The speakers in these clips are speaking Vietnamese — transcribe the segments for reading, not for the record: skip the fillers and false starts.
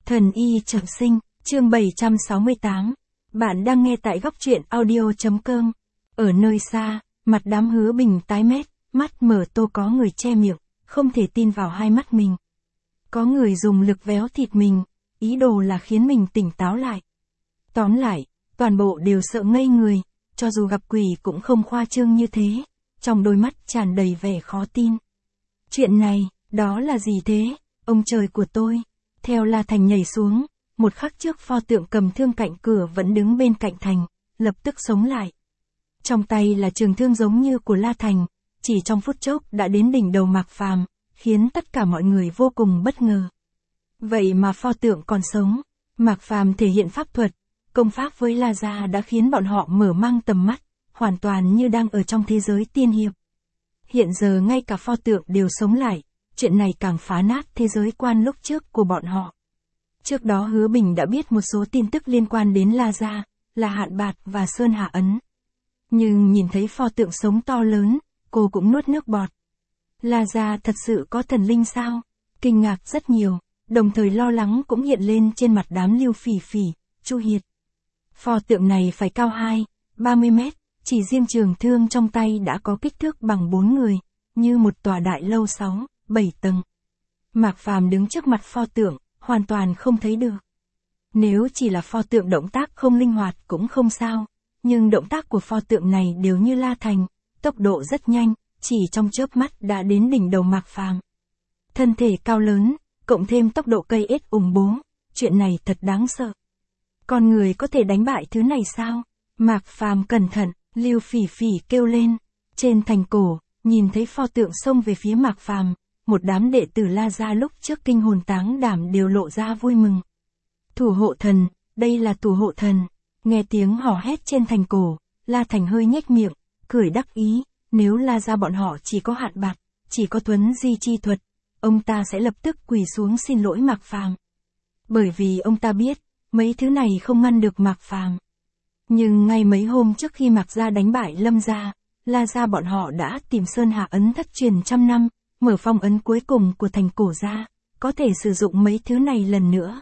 Thần y trọng sinh, chương 768. Bạn đang nghe tại góc truyện audio.com. Ở nơi xa, mặt đám Hứa Bình tái mét, mắt mở to có người che miệng, không thể tin vào hai mắt mình. Có người dùng lực véo thịt mình, ý đồ là khiến mình tỉnh táo lại. Tóm lại, toàn bộ đều sợ ngây người, cho dù gặp quỷ cũng không khoa trương như thế, trong đôi mắt tràn đầy vẻ khó tin. Chuyện này, đó là gì thế, ông trời của tôi? Theo La Thành nhảy xuống, một khắc trước pho tượng cầm thương cạnh cửa vẫn đứng bên cạnh Thành, lập tức sống lại. Trong tay là trường thương giống như của La Thành, chỉ trong phút chốc đã đến đỉnh đầu Mạc Phàm, khiến tất cả mọi người vô cùng bất ngờ. Vậy mà pho tượng còn sống, Mạc Phàm thể hiện pháp thuật, công pháp với La Gia đã khiến bọn họ mở mang tầm mắt, hoàn toàn như đang ở trong thế giới tiên hiệp. Hiện giờ ngay cả pho tượng đều sống lại, chuyện này càng phá nát thế giới quan lúc trước của bọn họ. Trước đó Hứa Bình đã biết một số tin tức liên quan đến La Gia, là Hạn Bạt và Sơn Hà Ấn. Nhưng nhìn thấy pho tượng sống to lớn, cô cũng nuốt nước bọt. La Gia thật sự có thần linh sao? Kinh ngạc rất nhiều, đồng thời lo lắng cũng hiện lên trên mặt đám Lưu Phỉ Phỉ, Chu Hiệt. Pho tượng này phải cao 30 mét, chỉ riêng trường thương trong tay đã có kích thước bằng 4 người, như một tòa đại lâu 6-7 tầng. Mạc Phàm đứng trước mặt pho tượng, hoàn toàn không thấy được. Nếu chỉ là pho tượng động tác không linh hoạt cũng không sao, nhưng động tác của pho tượng này đều như La Thành, tốc độ rất nhanh, chỉ trong chớp mắt đã đến đỉnh đầu Mạc Phàm. Thân thể cao lớn, cộng thêm tốc độ cây ếch ủng bố, chuyện này thật đáng sợ. Con người có thể đánh bại thứ này sao? Mạc Phàm cẩn thận, Lưu Phỉ Phỉ kêu lên. Trên thành cổ, nhìn thấy pho tượng xông về phía Mạc Phàm, một đám đệ tử La Gia lúc trước kinh hồn táng đảm đều lộ ra vui mừng. Thủ hộ thần, đây là thủ hộ thần. Nghe tiếng hò hét trên thành cổ, La Thành hơi nhếch miệng, cười đắc ý, nếu La Gia bọn họ chỉ có Hạn Bạt, chỉ có Tuấn Di chi thuật, ông ta sẽ lập tức quỳ xuống xin lỗi Mạc Phàm. Bởi vì ông ta biết, mấy thứ này không ngăn được Mạc Phàm. Nhưng ngay mấy hôm trước khi Mạc Gia đánh bại Lâm Gia, La Gia bọn họ đã tìm Sơn Hà Ấn thất truyền trăm năm, mở phong ấn cuối cùng của thành cổ ra, có thể sử dụng mấy thứ này lần nữa.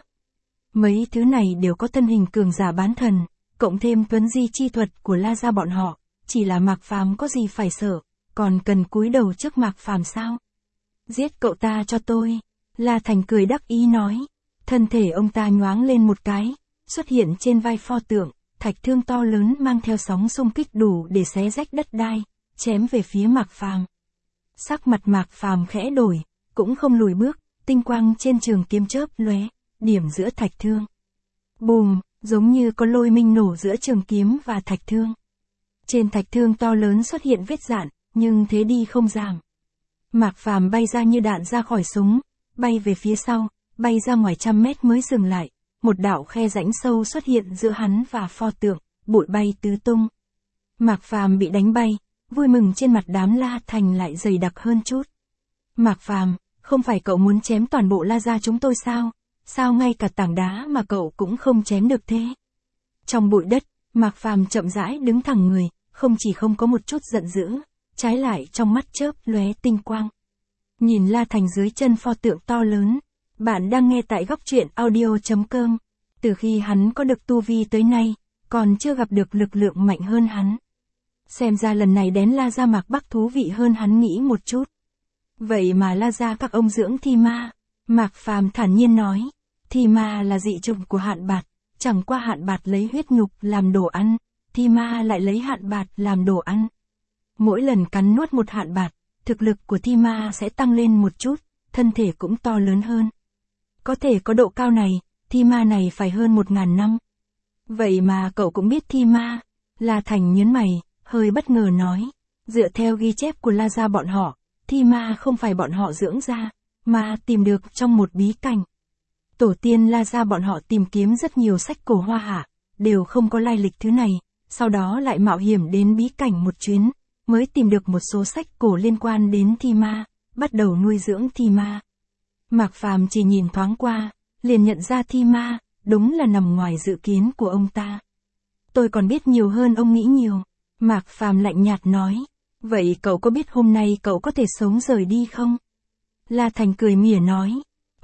Mấy thứ này đều có thân hình cường giả bán thần, cộng thêm Tuấn Di chi thuật của La Gia bọn họ, chỉ là Mạc Phàm có gì phải sợ, còn cần cúi đầu trước Mạc Phàm sao? Giết cậu ta cho tôi, La Thành cười đắc ý nói. Thân thể ông ta nhoáng lên một cái, xuất hiện trên vai pho tượng, thạch thương to lớn mang theo sóng xung kích đủ để xé rách đất đai, chém về phía Mạc Phàm. Sắc mặt Mạc Phàm khẽ đổi, cũng không lùi bước, tinh quang trên trường kiếm chớp lóe, điểm giữa thạch thương. Bùm, giống như có lôi minh nổ giữa trường kiếm và thạch thương. Trên thạch thương to lớn xuất hiện vết rạn, nhưng thế đi không giảm. Mạc Phàm bay ra như đạn ra khỏi súng, bay về phía sau, bay ra ngoài trăm mét mới dừng lại, một đạo khe rãnh sâu xuất hiện giữa hắn và pho tượng, bụi bay tứ tung. Mạc Phàm bị đánh bay, vui mừng trên mặt đám La Thành lại dày đặc hơn chút. Mạc Phàm, không phải cậu muốn chém toàn bộ La Gia chúng tôi sao? Sao ngay cả tảng đá mà cậu cũng không chém được thế? Trong bụi đất, Mạc Phàm chậm rãi đứng thẳng người, không chỉ không có một chút giận dữ, trái lại trong mắt chớp lóe tinh quang. Nhìn La Thành dưới chân pho tượng to lớn. Bạn đang nghe tại góc truyện audio.com. Từ khi hắn có được tu vi tới nay, còn chưa gặp được lực lượng mạnh hơn hắn. Xem ra lần này đến La Gia Mạc Bắc thú vị hơn hắn nghĩ một chút. Vậy mà La Gia các ông dưỡng thi ma. Mạc Phàm thản nhiên nói. Thi ma là dị chủng của Hạn Bạt, chẳng qua Hạn Bạt lấy huyết nhục làm đồ ăn, thi ma lại lấy Hạn Bạt làm đồ ăn. Mỗi lần cắn nuốt một Hạn Bạt, thực lực của thi ma sẽ tăng lên một chút, thân thể cũng to lớn hơn. Có thể có độ cao này, thi ma này phải hơn 1000 năm. Vậy mà cậu cũng biết thi ma. La Thành nhớn mày, hơi bất ngờ nói. Dựa theo ghi chép của La Gia bọn họ, thi ma không phải bọn họ dưỡng ra, mà tìm được trong một bí cảnh. Tổ tiên La Gia bọn họ tìm kiếm rất nhiều sách cổ Hoa Hạ, đều không có lai lịch thứ này, sau đó lại mạo hiểm đến bí cảnh một chuyến, mới tìm được một số sách cổ liên quan đến thi ma, bắt đầu nuôi dưỡng thi ma. Mạc Phàm chỉ nhìn thoáng qua, liền nhận ra thi ma, đúng là nằm ngoài dự kiến của ông ta. Tôi còn biết nhiều hơn ông nghĩ nhiều. Mạc Phàm lạnh nhạt nói. Vậy cậu có biết hôm nay cậu có thể sống rời đi không? La Thành cười mỉa nói.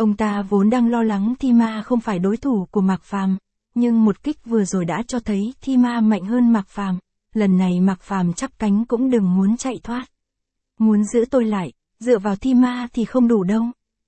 Ông ta vốn đang lo lắng Thi Ma không phải đối thủ của Mạc Phàm, nhưng một kích vừa rồi đã cho thấy Thi Ma mạnh hơn Mạc Phàm, lần này Mạc Phàm chắp cánh cũng đừng muốn chạy thoát. Muốn giữ tôi lại, dựa vào Thi Ma thì không đủ đâu.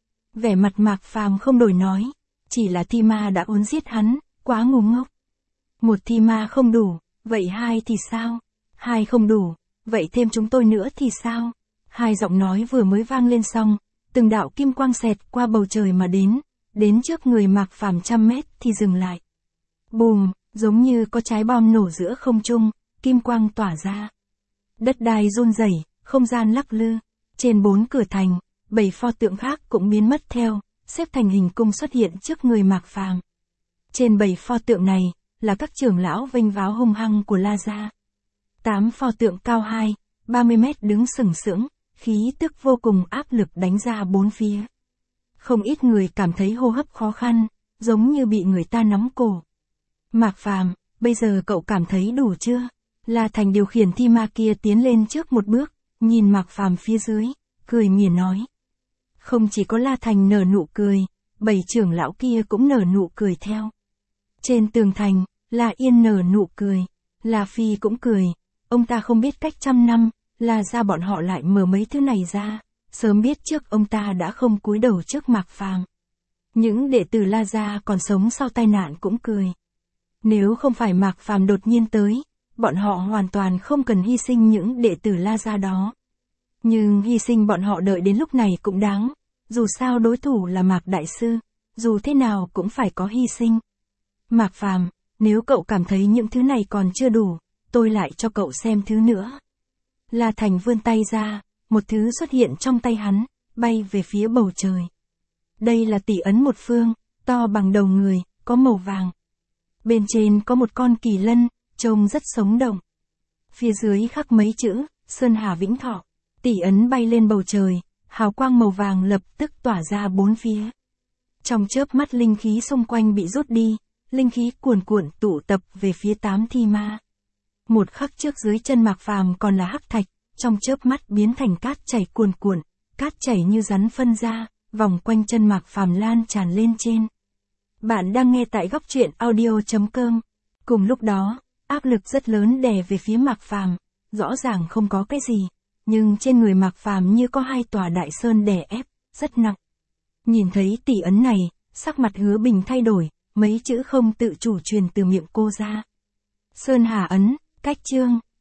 Vẻ mặt Mạc Phàm không đổi nói, chỉ là Thi Ma đã muốn giết hắn, quá ngu ngốc. Một Thi Ma không đủ, vậy hai thì sao? Hai không đủ, vậy thêm chúng tôi nữa thì sao? Hai giọng nói vừa mới vang lên xong, từng đạo kim quang xẹt qua bầu trời mà đến trước người Mạc Phàm 100 mét thì dừng lại. Bùm, giống như có trái bom nổ giữa không trung, kim quang tỏa ra. Đất đai run rẩy, không gian lắc lư, trên 4 cửa thành, 7 pho tượng khác cũng biến mất theo, xếp thành hình cung xuất hiện trước người Mạc Phàm. Trên 7 pho tượng này, là các trưởng lão vênh váo hung hăng của La Gia. 8 pho tượng cao 30 mét đứng sừng sững, khí tức vô cùng áp lực đánh ra bốn phía. Không ít người cảm thấy hô hấp khó khăn, giống như bị người ta nắm cổ. Mạc Phàm, bây giờ cậu cảm thấy đủ chưa? La Thành điều khiển Thi Ma kia tiến lên trước một bước, nhìn Mạc Phàm phía dưới, cười mỉa nói. Không chỉ có La Thành nở nụ cười, 7 trưởng lão kia cũng nở nụ cười theo. Trên tường thành, La Yên nở nụ cười, La Phi cũng cười, ông ta không biết cách 100 năm, La Gia bọn họ lại mở mấy thứ này ra, sớm biết trước ông ta đã không cúi đầu trước Mạc Phàm. Những đệ tử La Gia còn sống sau tai nạn cũng cười. Nếu không phải Mạc Phàm đột nhiên tới, bọn họ hoàn toàn không cần hy sinh những đệ tử La Gia đó. Nhưng hy sinh bọn họ đợi đến lúc này cũng đáng, dù sao đối thủ là Mạc Đại Sư, dù thế nào cũng phải có hy sinh. Mạc Phàm, nếu cậu cảm thấy những thứ này còn chưa đủ, tôi lại cho cậu xem thứ nữa. La Thành vươn tay ra, một thứ xuất hiện trong tay hắn, bay về phía bầu trời. Đây là tỷ ấn một phương, to bằng đầu người, có màu vàng. Bên trên có một con kỳ lân, trông rất sống động. Phía dưới khắc mấy chữ, Sơn Hà Vĩnh Thọ. Tỷ ấn bay lên bầu trời, hào quang màu vàng lập tức tỏa ra bốn phía. Trong chớp mắt linh khí xung quanh bị rút đi, linh khí cuồn cuộn tụ tập về phía 8 Thi Ma. Một khắc trước dưới chân Mạc Phàm còn là hắc thạch, trong chớp mắt biến thành cát chảy cuồn cuộn, cát chảy như rắn phân ra, vòng quanh chân Mạc Phàm lan tràn lên trên. Bạn đang nghe tại góc truyện audio.com. Cùng lúc đó, áp lực rất lớn đè về phía Mạc Phàm, rõ ràng không có cái gì, nhưng trên người Mạc Phàm như có hai tòa đại sơn đè ép, rất nặng. Nhìn thấy tỷ ấn này, sắc mặt Hứa Bình thay đổi, mấy chữ không tự chủ truyền từ miệng cô ra. Sơn Hà ấn, cách chương.